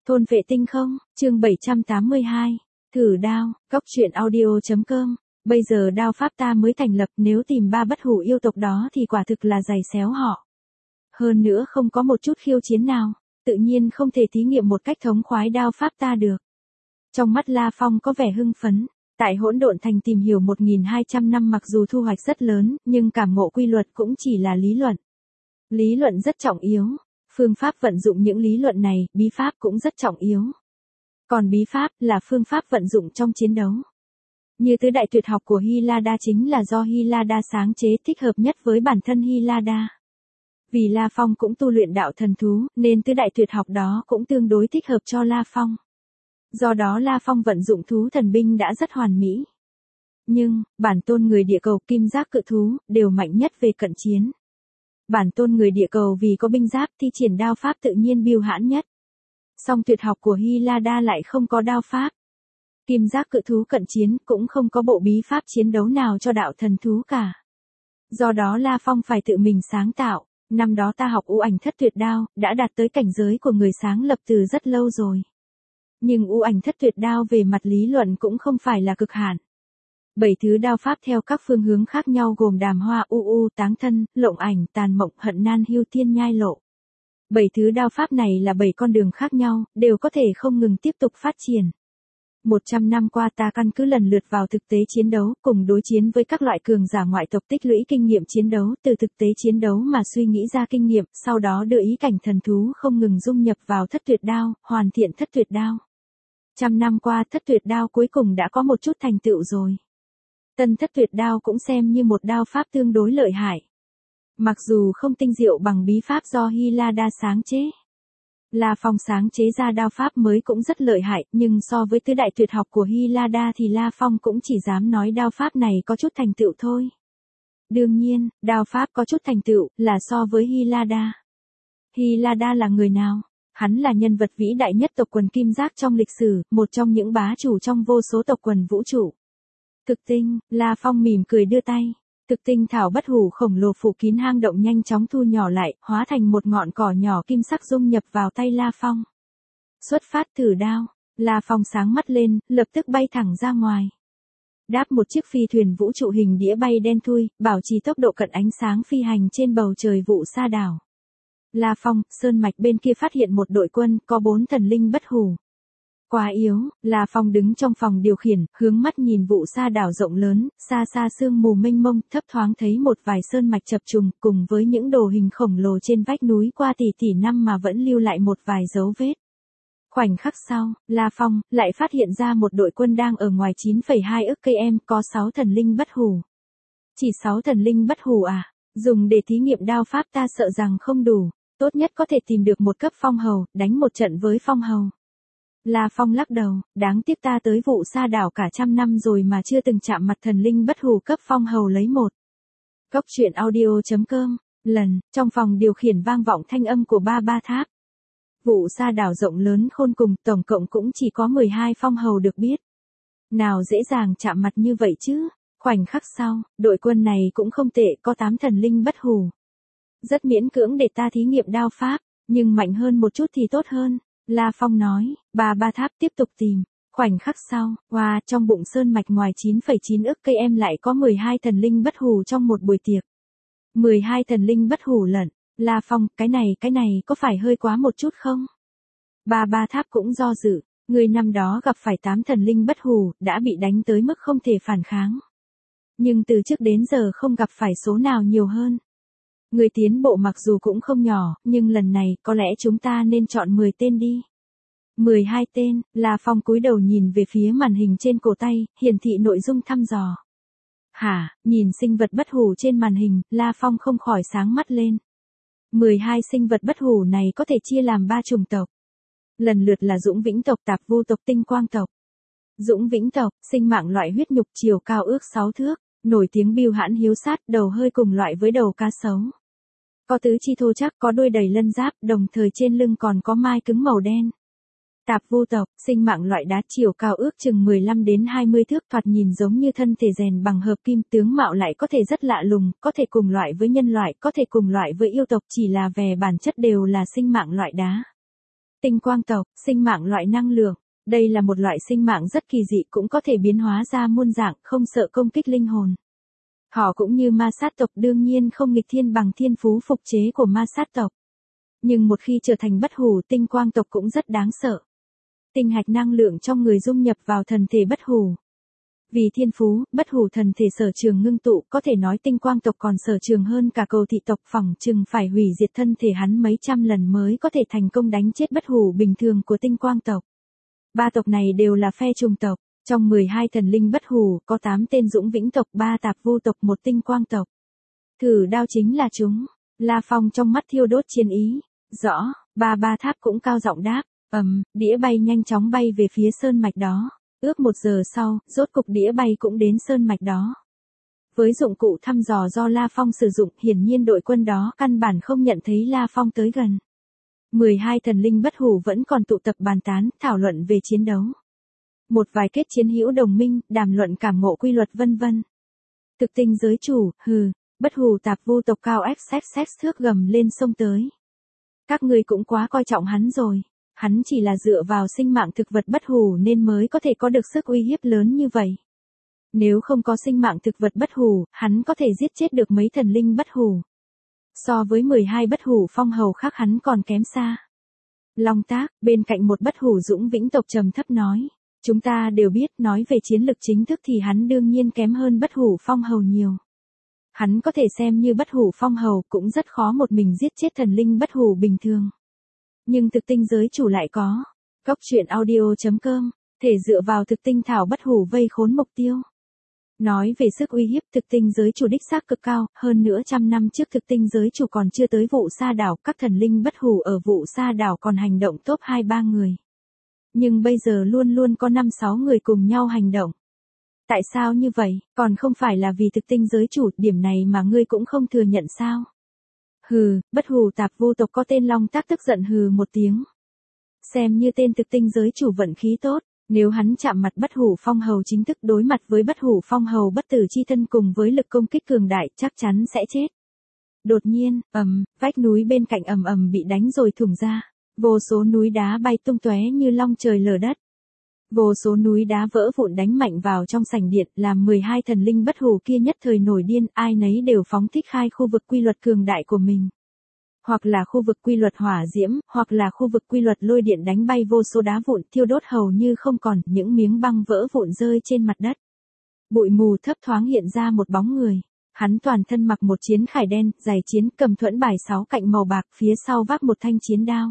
Thôn vệ tinh không, chương 782. Thử đao, góc truyện audio.com. Bây giờ đao pháp ta mới thành lập, nếu tìm ba bất hủ yêu tộc đó thì quả thực là giày xéo họ. Hơn nữa không có một chút khiêu chiến nào, tự nhiên không thể thí nghiệm một cách thống khoái đao pháp ta được. Trong mắt La Phong có vẻ hưng phấn, tại Hỗn Độn Thành tìm hiểu 1200 năm mặc dù thu hoạch rất lớn, nhưng cảm ngộ quy luật cũng chỉ là lý luận. Lý luận rất trọng yếu. Phương pháp vận dụng những lý luận này, bí pháp cũng rất trọng yếu. Còn bí pháp là phương pháp vận dụng trong chiến đấu. Như tứ đại tuyệt học của Hylada chính là do Hylada sáng chế thích hợp nhất với bản thân Hylada. Vì La Phong cũng tu luyện đạo thần thú, nên tứ đại tuyệt học đó cũng tương đối thích hợp cho La Phong. Do đó La Phong vận dụng thú thần binh đã rất hoàn mỹ. Nhưng, bản tôn người địa cầu kim giác cự thú, đều mạnh nhất về cận chiến. Bản tôn người địa cầu vì có binh giáp thi triển đao pháp tự nhiên biêu hãn nhất. Song tuyệt học của Hylada lại không có đao pháp. Kim giác cự thú cận chiến cũng không có bộ bí pháp chiến đấu nào cho đạo thần thú cả. Do đó La Phong phải tự mình sáng tạo. Năm đó ta học U Ảnh Thất Tuyệt Đao, đã đạt tới cảnh giới của người sáng lập từ rất lâu rồi. Nhưng U Ảnh Thất Tuyệt Đao về mặt lý luận cũng không phải là cực hạn. 7 thứ đao pháp theo các phương hướng khác nhau gồm đàm hoa táng thân, lộng ảnh, tàn mộng, hận nan hưu thiên nhai lộ. 7 thứ đao pháp này là 7 con đường khác nhau, đều có thể không ngừng tiếp tục phát triển. 100 năm qua ta căn cứ lần lượt vào thực tế chiến đấu, cùng đối chiến với các loại cường giả ngoại tộc tích lũy kinh nghiệm chiến đấu, từ thực tế chiến đấu mà suy nghĩ ra kinh nghiệm, sau đó đưa ý cảnh thần thú không ngừng dung nhập vào thất tuyệt đao, hoàn thiện thất tuyệt đao. 100 năm qua thất tuyệt đao cuối cùng đã có một chút thành tựu rồi. Tân thất tuyệt đao cũng xem như một đao pháp tương đối lợi hại. Mặc dù không tinh diệu bằng bí pháp do Hylada sáng chế. La Phong sáng chế ra đao pháp mới cũng rất lợi hại, nhưng so với tứ đại tuyệt học của Hylada thì La Phong cũng chỉ dám nói đao pháp này có chút thành tựu thôi. Đương nhiên, đao pháp có chút thành tựu là so với Hylada. Hylada là người nào? Hắn là nhân vật vĩ đại nhất tộc quần kim giác trong lịch sử, một trong những bá chủ trong vô số tộc quần vũ trụ. Thực tinh, La Phong mỉm cười đưa tay. Thực tinh thảo bất hủ khổng lồ phủ kín hang động nhanh chóng thu nhỏ lại, hóa thành một ngọn cỏ nhỏ kim sắc dung nhập vào tay La Phong. Xuất phát thử đao, La Phong sáng mắt lên, lập tức bay thẳng ra ngoài. Đáp một chiếc phi thuyền vũ trụ hình đĩa bay đen thui, bảo trì tốc độ cận ánh sáng phi hành trên bầu trời vụ sa đảo. La Phong, sơn mạch bên kia phát hiện một đội quân, có 4 thần linh bất hủ. Quá yếu, La Phong đứng trong phòng điều khiển, hướng mắt nhìn vụ sa đảo rộng lớn, xa xa sương mù mênh mông, thấp thoáng thấy một vài sơn mạch chập trùng, cùng với những đồ hình khổng lồ trên vách núi qua tỷ năm mà vẫn lưu lại một vài dấu vết. Khoảnh khắc sau, La Phong lại phát hiện ra một đội quân đang ở ngoài 9,2 ức km, có 6 thần linh bất hủ. Chỉ 6 thần linh bất hủ à? Dùng để thí nghiệm đao pháp ta sợ rằng không đủ, tốt nhất có thể tìm được một cấp phong hầu, đánh một trận với phong hầu. La Phong lắc đầu, đáng tiếc ta tới vụ sa đảo cả 100 năm rồi mà chưa từng chạm mặt thần linh bất hủ cấp phong hầu lấy một. Góc truyện audio.com, trong phòng điều khiển vang vọng thanh âm của ba tháp. Vụ sa đảo rộng lớn khôn cùng, tổng cộng cũng chỉ có 12 phong hầu được biết. Nào dễ dàng chạm mặt như vậy chứ, khoảnh khắc sau, đội quân này cũng không tệ, có 8 thần linh bất hủ. Rất miễn cưỡng để ta thí nghiệm đao pháp, nhưng mạnh hơn một chút thì tốt hơn. La Phong nói, ba tháp tiếp tục tìm. Khoảnh khắc sau, trong bụng sơn mạch ngoài 9,9 ức km lại có 12 thần linh bất hủ trong một buổi tiệc. 12 thần linh bất hủ lận. La Phong, cái này có phải hơi quá một chút không? Ba tháp cũng do dự, người năm đó gặp phải 8 thần linh bất hủ, đã bị đánh tới mức không thể phản kháng. Nhưng từ trước đến giờ không gặp phải số nào nhiều hơn. Người tiến bộ mặc dù cũng không nhỏ, nhưng lần này có lẽ chúng ta nên chọn 10 tên đi. 12 tên, La Phong cúi đầu nhìn về phía màn hình trên cổ tay, hiển thị nội dung thăm dò. Hả, nhìn sinh vật bất hủ trên màn hình, La Phong không khỏi sáng mắt lên. 12 sinh vật bất hủ này có thể chia làm 3 chủng tộc. Lần lượt là Dũng Vĩnh tộc, Tạp Vu tộc, Tinh Quang tộc. Dũng Vĩnh tộc, sinh mạng loại huyết nhục, chiều cao ước 6 thước. Nổi tiếng biêu hãn hiếu sát, đầu hơi cùng loại với đầu cá sấu. Có tứ chi thô chắc, có đuôi đầy lân giáp, đồng thời trên lưng còn có mai cứng màu đen. Tạp Vu tộc, sinh mạng loại đá, chiều cao ước chừng 15 đến 20 thước, thoạt nhìn giống như thân thể rèn bằng hợp kim, tướng mạo lại có thể rất lạ lùng, có thể cùng loại với nhân loại, có thể cùng loại với yêu tộc, chỉ là về bản chất đều là sinh mạng loại đá. Tinh quang tộc, sinh mạng loại năng lượng. Đây là một loại sinh mạng rất kỳ dị, cũng có thể biến hóa ra muôn dạng, không sợ công kích linh hồn. Họ cũng như ma sát tộc, đương nhiên không nghịch thiên bằng thiên phú phục chế của ma sát tộc. Nhưng một khi trở thành bất hủ, tinh quang tộc cũng rất đáng sợ. Tinh hạch năng lượng trong người dung nhập vào thần thể bất hủ. Vì thiên phú, bất hủ thần thể sở trường ngưng tụ, có thể nói tinh quang tộc còn sở trường hơn cả cầu thị tộc, phỏng chừng phải hủy diệt thân thể hắn mấy trăm lần mới có thể thành công đánh chết bất hủ bình thường của tinh quang tộc. Ba tộc này đều là phe trùng tộc. Trong 12 thần linh bất hủ, có 8 tên dũng vĩnh tộc, 3 tạp vô tộc, 1 tinh quang tộc. Thử đao chính là chúng. La Phong trong mắt thiêu đốt chiến ý. Rõ, ba tháp cũng cao giọng đáp. Đĩa bay nhanh chóng bay về phía sơn mạch đó. Ước 1 giờ sau, rốt cục đĩa bay cũng đến sơn mạch đó. Với dụng cụ thăm dò do La Phong sử dụng, hiển nhiên đội quân đó căn bản không nhận thấy La Phong tới gần. 12 thần linh bất hủ vẫn còn tụ tập bàn tán, thảo luận về chiến đấu. Một vài kết chiến hữu đồng minh, đàm luận cảm ngộ quy luật vân vân. Thực tinh giới chủ, bất hủ tạp vô tộc cao xx thước gầm lên sông tới. Các ngươi cũng quá coi trọng hắn rồi. Hắn chỉ là dựa vào sinh mạng thực vật bất hủ nên mới có thể có được sức uy hiếp lớn như vậy. Nếu không có sinh mạng thực vật bất hủ, hắn có thể giết chết được mấy thần linh bất hủ. So với 12 bất hủ phong hầu khác hắn còn kém xa. Long Tác, bên cạnh một bất hủ dũng vĩnh tộc trầm thấp nói. Chúng ta đều biết, nói về chiến lực chính thức thì hắn đương nhiên kém hơn bất hủ phong hầu nhiều. Hắn có thể xem như bất hủ phong hầu, cũng rất khó một mình giết chết thần linh bất hủ bình thường. Nhưng thực tinh giới chủ lại có. Góc truyện audio.com, thể dựa vào thực tinh thảo bất hủ vây khốn mục tiêu. Nói về sức uy hiếp, thực tinh giới chủ đích xác cực cao, hơn nữa trăm năm trước thực tinh giới chủ còn chưa tới vụ sa đảo, các thần linh bất hủ ở vụ sa đảo còn hành động top 2-3 người. Nhưng bây giờ luôn luôn có 5-6 người cùng nhau hành động. Tại sao như vậy, còn không phải là vì thực tinh giới chủ, điểm này mà ngươi cũng không thừa nhận sao? Bất hủ tạp vô tộc có tên Long Tác tức giận một tiếng. Xem như tên thực tinh giới chủ vận khí tốt, nếu hắn chạm mặt bất hủ phong hầu chính thức đối mặt với bất hủ phong hầu bất tử chi thân cùng với lực công kích cường đại chắc chắn sẽ chết. Đột nhiên, vách núi bên cạnh ầm bị đánh rồi thủng ra. Vô số núi đá bay tung tóe như long trời lở đất. Vô số núi đá vỡ vụn đánh mạnh vào trong sảnh điện, làm 12 thần linh bất hủ kia nhất thời nổi điên, ai nấy đều phóng thích khai khu vực quy luật cường đại của mình. Hoặc là khu vực quy luật hỏa diễm, hoặc là khu vực quy luật lôi điện đánh bay vô số đá vụn, thiêu đốt hầu như không còn, những miếng băng vỡ vụn rơi trên mặt đất. Bụi mù thấp thoáng hiện ra một bóng người. Hắn toàn thân mặc một chiến khải đen, giày chiến, cầm thuẫn bài 6 cạnh màu bạc, phía sau vác một thanh chiến đao.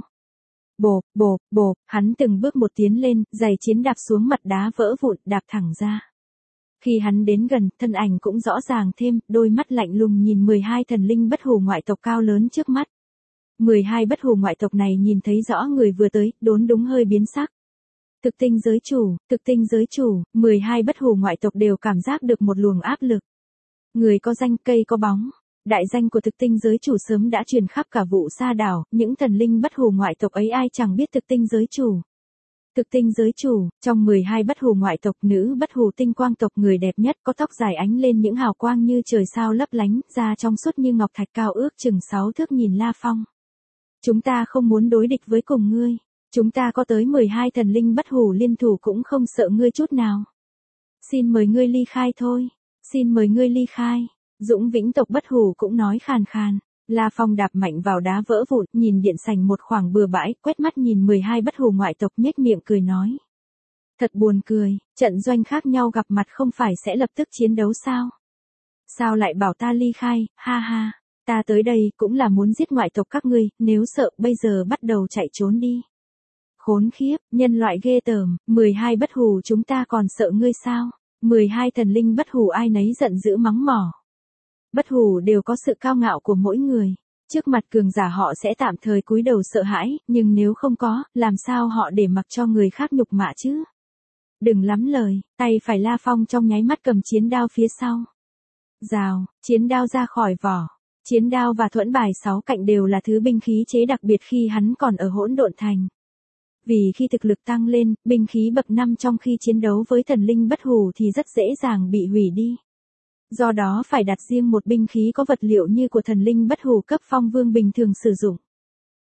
Bộp, hắn từng bước một tiến lên, giày chiến đạp xuống mặt đá vỡ vụn, đạp thẳng ra. Khi hắn đến gần, thân ảnh cũng rõ ràng thêm, đôi mắt lạnh lùng nhìn 12 thần linh bất hủ ngoại tộc cao lớn trước mắt. 12 bất hủ ngoại tộc này nhìn thấy rõ người vừa tới, đốn đúng hơi biến sắc. Thực tinh giới chủ, 12 bất hủ ngoại tộc đều cảm giác được một luồng áp lực. Người có danh, cây có bóng. Đại danh của thực tinh giới chủ sớm đã truyền khắp cả vụ sa đảo, những thần linh bất hủ ngoại tộc ấy ai chẳng biết thực tinh giới chủ. Thực tinh giới chủ, trong 12 bất hủ ngoại tộc, nữ bất hủ tinh quang tộc người đẹp nhất, có tóc dài ánh lên những hào quang như trời sao lấp lánh, da trong suốt như ngọc thạch, cao ước chừng 6 thước, nhìn La Phong. Chúng ta không muốn đối địch với cùng ngươi. Chúng ta có tới 12 thần linh bất hủ liên thủ cũng không sợ ngươi chút nào. Xin mời ngươi ly khai thôi. Xin mời ngươi ly khai. Dũng vĩnh tộc bất hủ cũng nói khàn khàn. La Phong đạp mạnh vào đá vỡ vụn, nhìn điện sảnh một khoảng bừa bãi, quét mắt nhìn 12 bất hủ ngoại tộc, nhếch miệng cười nói. Thật buồn cười, trận doanh khác nhau gặp mặt không phải sẽ lập tức chiến đấu sao? Sao lại bảo ta ly khai, ha ha, ta tới đây cũng là muốn giết ngoại tộc các ngươi, nếu sợ bây giờ bắt đầu chạy trốn đi. Khốn khiếp, nhân loại ghê tởm, 12 bất hủ chúng ta còn sợ ngươi sao? 12 thần linh bất hủ ai nấy giận dữ mắng mỏ. Bất hủ đều có sự cao ngạo của mỗi người. Trước mặt cường giả họ sẽ tạm thời cúi đầu sợ hãi, nhưng nếu không có, làm sao họ để mặc cho người khác nhục mạ chứ? Đừng lắm lời, tay phải La Phong trong nháy mắt cầm chiến đao phía sau. Rào, chiến đao ra khỏi vỏ. Chiến đao và thuẫn bài 6 cạnh đều là thứ binh khí chế đặc biệt khi hắn còn ở Hỗn Độn Thành. Vì khi thực lực tăng lên, binh khí bậc 5 trong khi chiến đấu với thần linh bất hủ thì rất dễ dàng bị hủy đi. Do đó phải đặt riêng một binh khí có vật liệu như của thần linh bất hủ cấp phong vương bình thường sử dụng.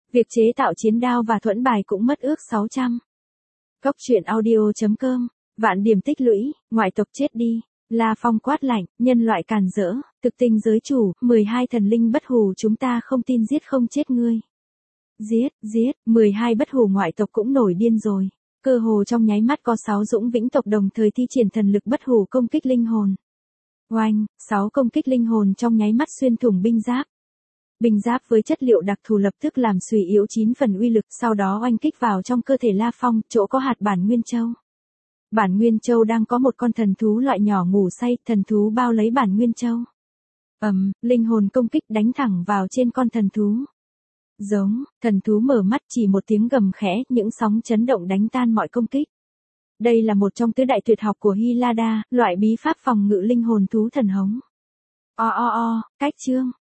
Việc chế tạo chiến đao và thuẫn bài cũng mất ước 600. Cốc truyện audio.com, vạn điểm tích lũy, ngoại tộc chết đi. La Phong quát lạnh, nhân loại càn rỡ, thực tinh giới chủ, 12 thần linh bất hủ chúng ta không tin giết không chết ngươi. Giết, 12 bất hủ ngoại tộc cũng nổi điên rồi. Cơ hồ trong nháy mắt có 6 dũng vĩnh tộc đồng thời thi triển thần lực bất hủ công kích linh hồn. Oanh, 6 công kích linh hồn trong nháy mắt xuyên thủng binh giáp. Binh giáp với chất liệu đặc thù lập tức làm suy yếu 9 phần uy lực, sau đó oanh kích vào trong cơ thể La Phong, chỗ có hạt bản nguyên châu. Bản nguyên châu đang có một con thần thú loại nhỏ ngủ say, thần thú bao lấy bản nguyên châu. Linh hồn công kích đánh thẳng vào trên con thần thú. Giống, thần thú mở mắt chỉ một tiếng gầm khẽ, những sóng chấn động đánh tan mọi công kích. Đây là một trong tứ đại tuyệt học của Hylada, loại bí pháp phòng ngự linh hồn thú thần hống. Cách chương,